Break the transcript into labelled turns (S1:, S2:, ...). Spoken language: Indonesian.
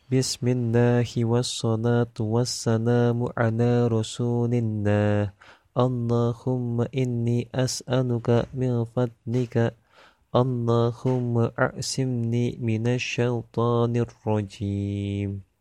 S1: Bismillah wassalatu wassalamu ala rasulillah. Allahumma inni as'aluka min fadlika. Allahumma a'simni minasyaitanir rajim.